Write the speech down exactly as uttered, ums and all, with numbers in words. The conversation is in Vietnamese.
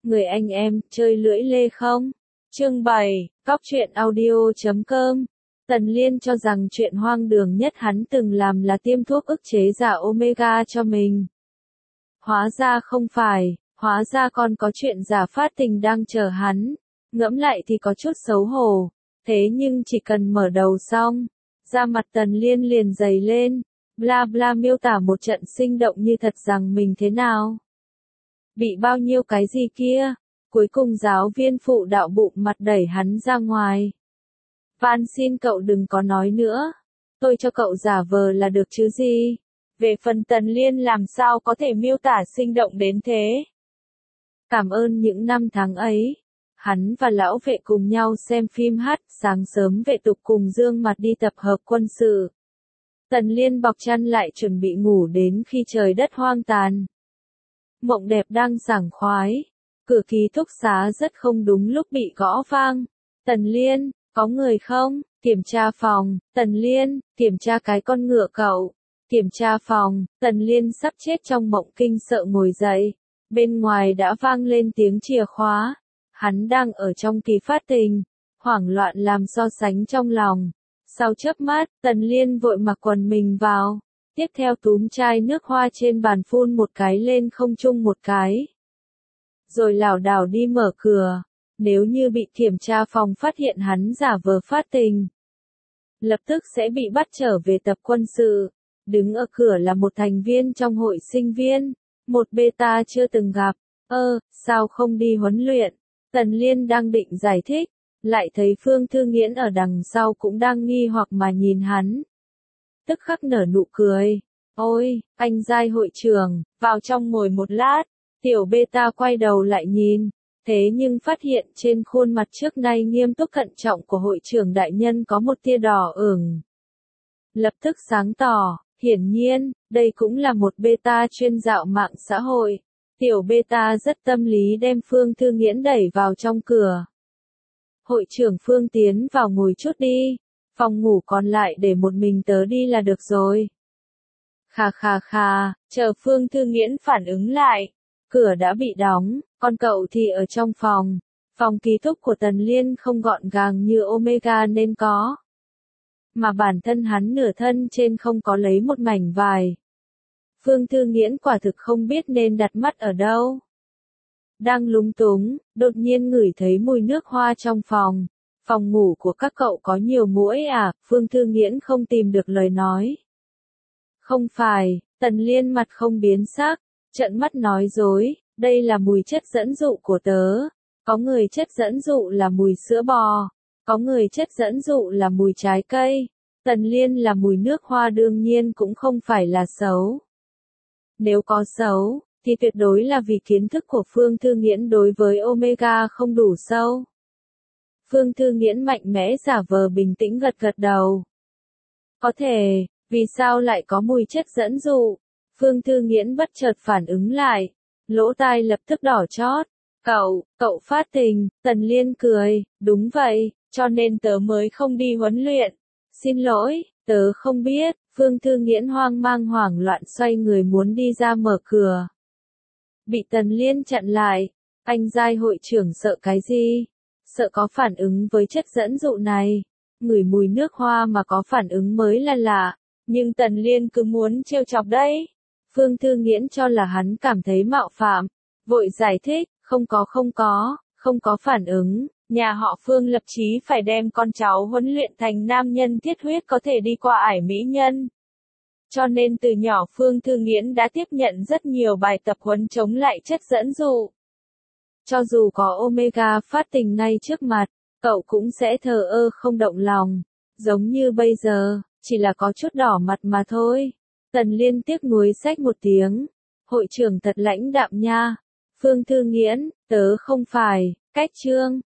Người anh em, chơi lưỡi lê không? Chương bảy, Cóc truyện audio chấm com. Tần Liên cho rằng chuyện hoang đường nhất hắn từng làm là tiêm thuốc ức chế giả Omega cho mình. Hóa ra không phải, hóa ra còn có chuyện giả phát tình đang chờ hắn. Ngẫm lại thì có chút xấu hổ, thế nhưng chỉ cần mở đầu xong, da mặt Tần Liên liền dày lên, bla bla miêu tả một trận sinh động như thật rằng mình thế nào. Bị bao nhiêu cái gì kia, cuối cùng giáo viên phụ đạo bụng mặt đẩy hắn ra ngoài. Van xin cậu đừng có nói nữa, tôi cho cậu giả vờ là được chứ gì. Về phần Tần Liên làm sao có thể miêu tả sinh động đến thế. Cảm ơn những năm tháng ấy, hắn và lão vệ cùng nhau xem phim hát, sáng sớm vệ tục cùng Dương Mặt đi tập hợp quân sự. Tần Liên bọc chăn lại chuẩn bị ngủ đến khi trời đất hoang tàn. Mộng đẹp đang sảng khoái, cửa ký túc xá rất không đúng lúc bị gõ vang. Tần Liên, có người không? Kiểm tra phòng. Tần Liên, kiểm tra cái con ngựa cậu. Kiểm tra phòng. Tần Liên sắp chết trong mộng kinh sợ ngồi dậy. Bên ngoài đã vang lên tiếng chìa khóa. Hắn đang ở trong kỳ phát tình, hoảng loạn làm so sánh trong lòng. Sau chớp mắt, Tần Liên vội mặc quần mình vào. Tiếp theo túm chai nước hoa trên bàn phun một cái lên không trung một cái. Rồi lảo đảo đi mở cửa. Nếu như bị kiểm tra phòng phát hiện hắn giả vờ phát tình, lập tức sẽ bị bắt trở về tập quân sự. Đứng ở cửa là một thành viên trong hội sinh viên, một beta chưa từng gặp. Ơ, sao không đi huấn luyện? Tần Liên đang định giải thích, lại thấy Phương Thư Nghiễn ở đằng sau cũng đang nghi hoặc mà nhìn hắn. Tức khắc nở nụ cười. Ôi, anh giai hội trưởng, vào trong ngồi một lát. Tiểu beta quay đầu lại nhìn, thế nhưng phát hiện trên khuôn mặt trước nay nghiêm túc cẩn trọng của hội trưởng đại nhân có một tia đỏ ửng. Lập tức sáng tỏ, hiển nhiên, đây cũng là một beta chuyên dạo mạng xã hội. Tiểu beta rất tâm lý đem Phương Thư Nghiễn đẩy vào trong cửa. Hội trưởng Phương tiến vào ngồi chút đi, phòng ngủ còn lại để một mình tớ đi là được rồi. Khà khà khà, chờ Phương Thư Nghiễn phản ứng lại, cửa đã bị đóng, còn cậu thì ở trong phòng. Phòng ký túc của Tần Liên không gọn gàng như Omega nên có. Mà bản thân hắn nửa thân trên không có lấy một mảnh vải. Phương Thư Nghiễn quả thực không biết nên đặt mắt ở đâu. Đang lúng túng, đột nhiên ngửi thấy mùi nước hoa trong phòng. Phòng ngủ của các cậu có nhiều muỗi à? Phương Thư Nghiễn không tìm được lời nói. Không phải, Tần Liên mặt không biến sắc, trợn mắt nói dối, đây là mùi chất dẫn dụ của tớ. Có người chất dẫn dụ là mùi sữa bò, có người chất dẫn dụ là mùi trái cây. Tần Liên là mùi nước hoa đương nhiên cũng không phải là xấu. Nếu có xấu, thì tuyệt đối là vì kiến thức của Phương Thư Nghiễn đối với Omega không đủ sâu. Phương Thư Nghiễn mạnh mẽ giả vờ bình tĩnh gật gật đầu. Có thể, vì sao lại có mùi chất dẫn dụ? Phương Thư Nghiễn bất chợt phản ứng lại, lỗ tai lập tức đỏ chót. Cậu, cậu phát tình. Tần Liên cười, đúng vậy, cho nên tớ mới không đi huấn luyện. Xin lỗi, tớ không biết. Phương Thư Nghiễn hoang mang hoảng loạn xoay người muốn đi ra mở cửa. Bị Tần Liên chặn lại. Anh giai hội trưởng sợ cái gì? Sợ có phản ứng với chất dẫn dụ này. Ngửi mùi nước hoa mà có phản ứng mới là lạ. Nhưng Tần Liên cứ muốn trêu chọc đấy. Phương Thư Nghiễn cho là hắn cảm thấy mạo phạm. Vội giải thích, không có không có, không có phản ứng. Nhà họ Phương lập chí phải đem con cháu huấn luyện thành nam nhân thiết huyết có thể đi qua ải mỹ nhân. Cho nên từ nhỏ Phương Thư Nghiễn đã tiếp nhận rất nhiều bài tập huấn chống lại chất dẫn dụ. Cho dù có Omega phát tình ngay trước mặt, cậu cũng sẽ thờ ơ không động lòng. Giống như bây giờ, chỉ là có chút đỏ mặt mà thôi. Tần Liên tiếc nuối xách một tiếng. Hội trưởng thật lãnh đạm nha. Phương Thư Nghiễn, tớ không phải, cách chương.